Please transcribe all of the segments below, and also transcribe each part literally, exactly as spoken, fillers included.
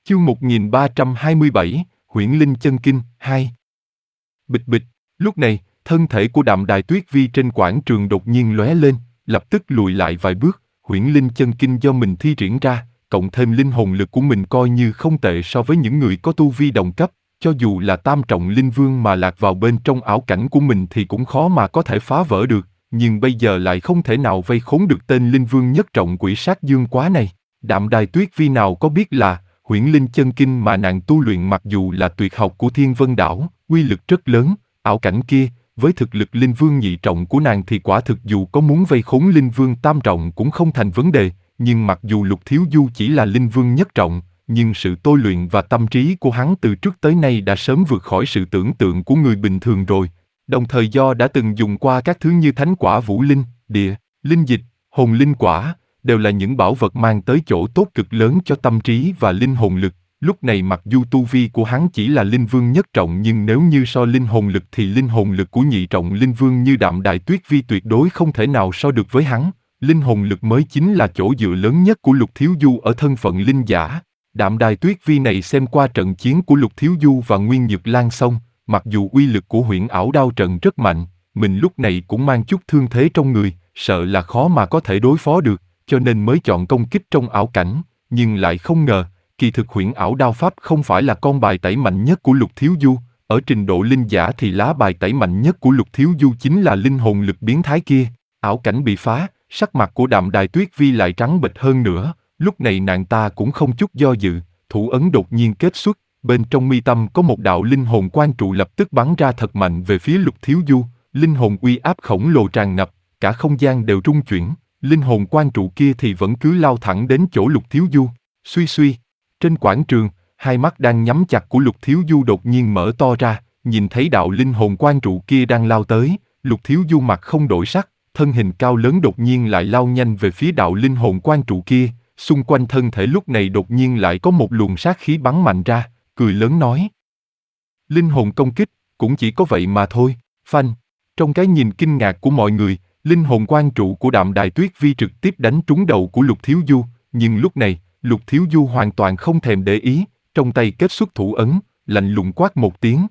Chương một nghìn ba trăm hai mươi bảy, Huyễn Linh Chân Kinh, hai. Bịch bịch, lúc này, thân thể của Đạm Đài Tuyết Vi trên quảng trường đột nhiên lóe lên, lập tức lùi lại vài bước. Huyễn Linh Chân Kinh do mình thi triển ra, cộng thêm linh hồn lực của mình coi như không tệ so với những người có tu vi đồng cấp. Cho dù là tam trọng linh vương mà lạc vào bên trong ảo cảnh của mình thì cũng khó mà có thể phá vỡ được, nhưng bây giờ lại không thể nào vây khốn được tên linh vương nhất trọng quỷ sát dương quá này. Đạm Đài Tuyết Vi nào có biết là Huyễn Linh Chân Kinh mà nàng tu luyện mặc dù là tuyệt học của Thiên Vân Đảo, uy lực rất lớn, ảo cảnh kia, với thực lực linh vương nhị trọng của nàng thì quả thực dù có muốn vây khốn linh vương tam trọng cũng không thành vấn đề, nhưng mặc dù Lục Thiếu Du chỉ là linh vương nhất trọng, nhưng sự tôi luyện và tâm trí của hắn từ trước tới nay đã sớm vượt khỏi sự tưởng tượng của người bình thường rồi. Đồng thời do đã từng dùng qua các thứ như thánh quả vũ linh, địa, linh dịch, hồn linh quả, đều là những bảo vật mang tới chỗ tốt cực lớn cho tâm trí và linh hồn lực. Lúc này mặc dù tu vi của hắn chỉ là linh vương nhất trọng nhưng nếu như so linh hồn lực thì linh hồn lực của nhị trọng linh vương như Đạm Đài Tuyết Vi tuyệt đối không thể nào so được với hắn. Linh hồn lực mới chính là chỗ dựa lớn nhất của Lục Thiếu Du ở thân phận linh giả. Đạm Đài Tuyết Vi này xem qua trận chiến của Lục Thiếu Du và Nguyên Nhược Lan xong, mặc dù uy lực của huyễn ảo đao trận rất mạnh, mình lúc này cũng mang chút thương thế trong người, sợ là khó mà có thể đối phó được, cho nên mới chọn công kích trong ảo cảnh, nhưng lại không ngờ, kỳ thực huyễn ảo đao pháp không phải là con bài tẩy mạnh nhất của Lục Thiếu Du, ở trình độ linh giả thì lá bài tẩy mạnh nhất của Lục Thiếu Du chính là linh hồn lực biến thái kia. Ảo cảnh bị phá, sắc mặt của Đạm Đài Tuyết Vi lại trắng bệch hơn nữa, lúc này nàng ta cũng không chút do dự, thủ ấn đột nhiên kết xuất, bên trong mi tâm có một đạo linh hồn quang trụ lập tức bắn ra thật mạnh về phía Lục Thiếu Du, linh hồn uy áp khổng lồ tràn ngập, cả không gian đều rung chuyển, linh hồn quang trụ kia thì vẫn cứ lao thẳng đến chỗ Lục Thiếu Du. Suy suy, trên quảng trường, hai mắt đang nhắm chặt của Lục Thiếu Du đột nhiên mở to ra, nhìn thấy đạo linh hồn quang trụ kia đang lao tới, Lục Thiếu Du mặt không đổi sắc, thân hình cao lớn đột nhiên lại lao nhanh về phía đạo linh hồn quang trụ kia, xung quanh thân thể lúc này đột nhiên lại có một luồng sát khí bắn mạnh ra, cười lớn nói. Linh hồn công kích, cũng chỉ có vậy mà thôi, phanh. Trong cái nhìn kinh ngạc của mọi người, linh hồn quang trụ của Đạm Đài Tuyết Vi trực tiếp đánh trúng đầu của Lục Thiếu Du, nhưng lúc này, Lục Thiếu Du hoàn toàn không thèm để ý, trong tay kết xuất thủ ấn, lạnh lùng quát một tiếng.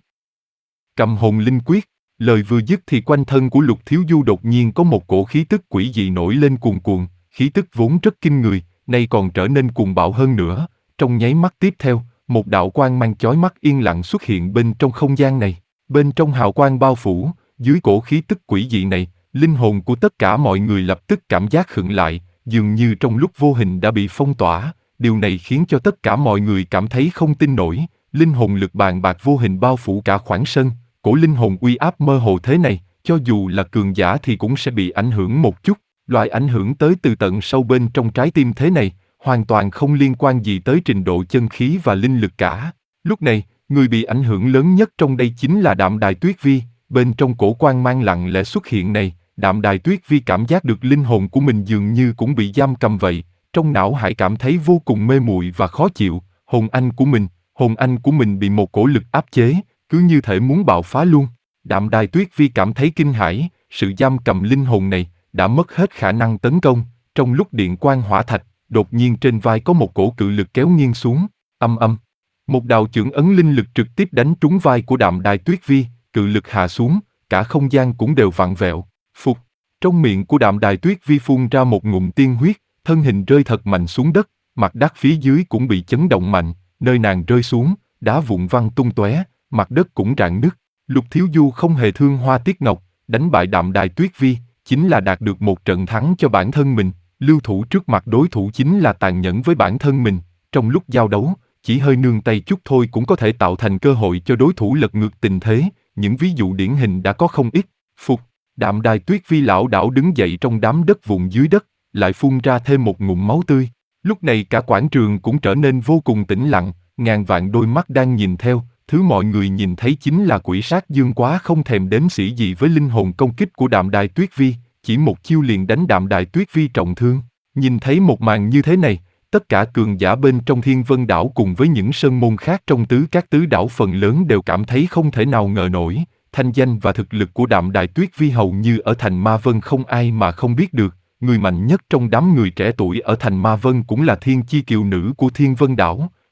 Cầm hồn linh quyết, lời vừa dứt thì quanh thân của Lục Thiếu Du đột nhiên có một cổ khí tức quỷ dị nổi lên cuồn cuộn, khí tức vốn rất kinh người, nay còn trở nên cuồng bạo hơn nữa, trong nháy mắt tiếp theo, một đạo quang mang chói mắt yên lặng xuất hiện bên trong không gian này, bên trong hào quang bao phủ, dưới cổ khí tức quỷ dị này, linh hồn của tất cả mọi người lập tức cảm giác khựng lại, dường như trong lúc vô hình đã bị phong tỏa, điều này khiến cho tất cả mọi người cảm thấy không tin nổi, linh hồn lực bàn bạc vô hình bao phủ cả khoảng sân, cổ linh hồn uy áp mơ hồ thế này, cho dù là cường giả thì cũng sẽ bị ảnh hưởng một chút, loại ảnh hưởng tới từ tận sâu bên trong trái tim thế này, hoàn toàn không liên quan gì tới trình độ chân khí và linh lực cả. Lúc này, người bị ảnh hưởng lớn nhất trong đây chính là Đạm Đài Tuyết Vi, bên trong cổ quang mang lặng lẽ xuất hiện này, Đạm Đài Tuyết Vi cảm giác được linh hồn của mình dường như cũng bị giam cầm vậy, trong não hải cảm thấy vô cùng mê muội và khó chịu, hồn anh của mình, hồn anh của mình bị một cổ lực áp chế, cứ như thể muốn bạo phá luôn. Đạm Đài Tuyết Vi cảm thấy kinh hãi, sự giam cầm linh hồn này đã mất hết khả năng tấn công, trong lúc điện quang hỏa thạch, đột nhiên trên vai có một cổ cự lực kéo nghiêng xuống, âm âm. Một đạo chưởng ấn linh lực trực tiếp đánh trúng vai của Đạm Đài Tuyết Vi, cự lực hạ xuống, cả không gian cũng đều vặn vẹo, phục. Trong miệng của Đạm Đài Tuyết Vi phun ra một ngụm tiên huyết, thân hình rơi thật mạnh xuống đất, mặt đất phía dưới cũng bị chấn động mạnh, nơi nàng rơi xuống, đá vụn văng tung tóe, mặt đất cũng rạn nứt. Lục Thiếu Du không hề thương hoa tiếc ngọc, đánh bại Đạm Đài Tuyết Vi, chính là đạt được một trận thắng cho bản thân mình, lưu thủ trước mặt đối thủ chính là tàn nhẫn với bản thân mình, trong lúc giao đấu, chỉ hơi nương tay chút thôi cũng có thể tạo thành cơ hội cho đối thủ lật ngược tình thế, những ví dụ điển hình đã có không ít. Phục, Đạm Đài Tuyết Vi lảo đảo đứng dậy trong đám đất vụn dưới đất, lại phun ra thêm một ngụm máu tươi. Lúc này cả quảng trường cũng trở nên vô cùng tĩnh lặng, ngàn vạn đôi mắt đang nhìn theo, thứ mọi người nhìn thấy chính là quỷ sát dương quá không thèm đếm xỉa gì với linh hồn công kích của Đạm Đài Tuyết Vi, chỉ một chiêu liền đánh Đạm Đài Tuyết Vi trọng thương. Nhìn thấy một màn như thế này, tất cả cường giả bên trong Thiên Vân Đảo cùng với những sơn môn khác trong tứ các tứ đảo phần lớn đều cảm thấy không thể nào ngờ nổi, thanh danh và thực lực của Đạm Đài Tuyết Vi hầu như ở thành Ma Vân không ai mà không biết được, người mạnh nhất trong đám người trẻ tuổi ở thành Ma Vân cũng là thiên chi kiều nữ của Thiên Vân Đảo,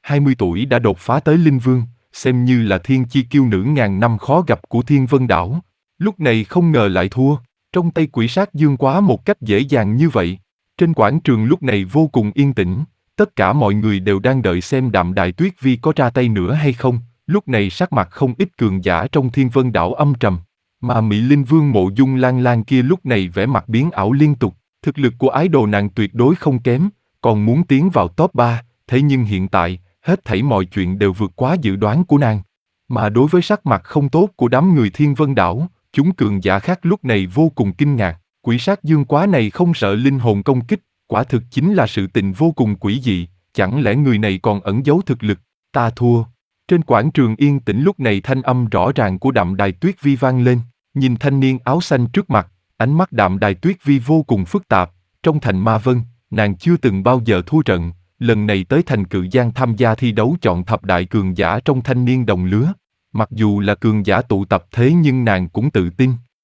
hai mươi tuổi đã đột phá tới Linh Vương, xem như là thiên chi kiêu nữ ngàn năm khó gặp của Thiên Vân Đảo. Lúc này không ngờ lại thua, trong tay quỷ sát dương quá một cách dễ dàng như vậy. Trên quảng trường lúc này vô cùng yên tĩnh, tất cả mọi người đều đang đợi xem Đạm Đài Tuyết Vi có ra tay nữa hay không. Lúc này sắc mặt không ít cường giả trong Thiên Vân Đảo âm trầm, mà Mỹ Linh Vương Mộ Dung Lan Lan kia lúc này vẻ mặt biến ảo liên tục. Thực lực của ái đồ nàng tuyệt đối không kém, còn muốn tiến vào top ba, thế nhưng hiện tại, hết thảy mọi chuyện đều vượt quá dự đoán của nàng. Mà đối với sắc mặt không tốt của đám người Thiên Vân Đảo, chúng cường giả khác lúc này vô cùng kinh ngạc. Quỷ sát dương quá này không sợ linh hồn công kích, quả thực chính là sự tình vô cùng quỷ dị, chẳng lẽ người này còn ẩn giấu thực lực. Ta thua. Trên quảng trường yên tĩnh lúc này thanh âm rõ ràng của Đạm Đài Tuyết Vi vang lên, nhìn thanh niên áo xanh trước mặt, ánh mắt Đạm Đài Tuyết Vi vô cùng phức tạp. Trong thành Ma Vân, nàng chưa từng bao giờ thua trận, lần này tới thành Cự Giang tham gia thi đấu chọn thập đại cường giả trong thanh niên đồng lứa. Mặc dù là cường giả tụ tập thế nhưng nàng cũng tự tin,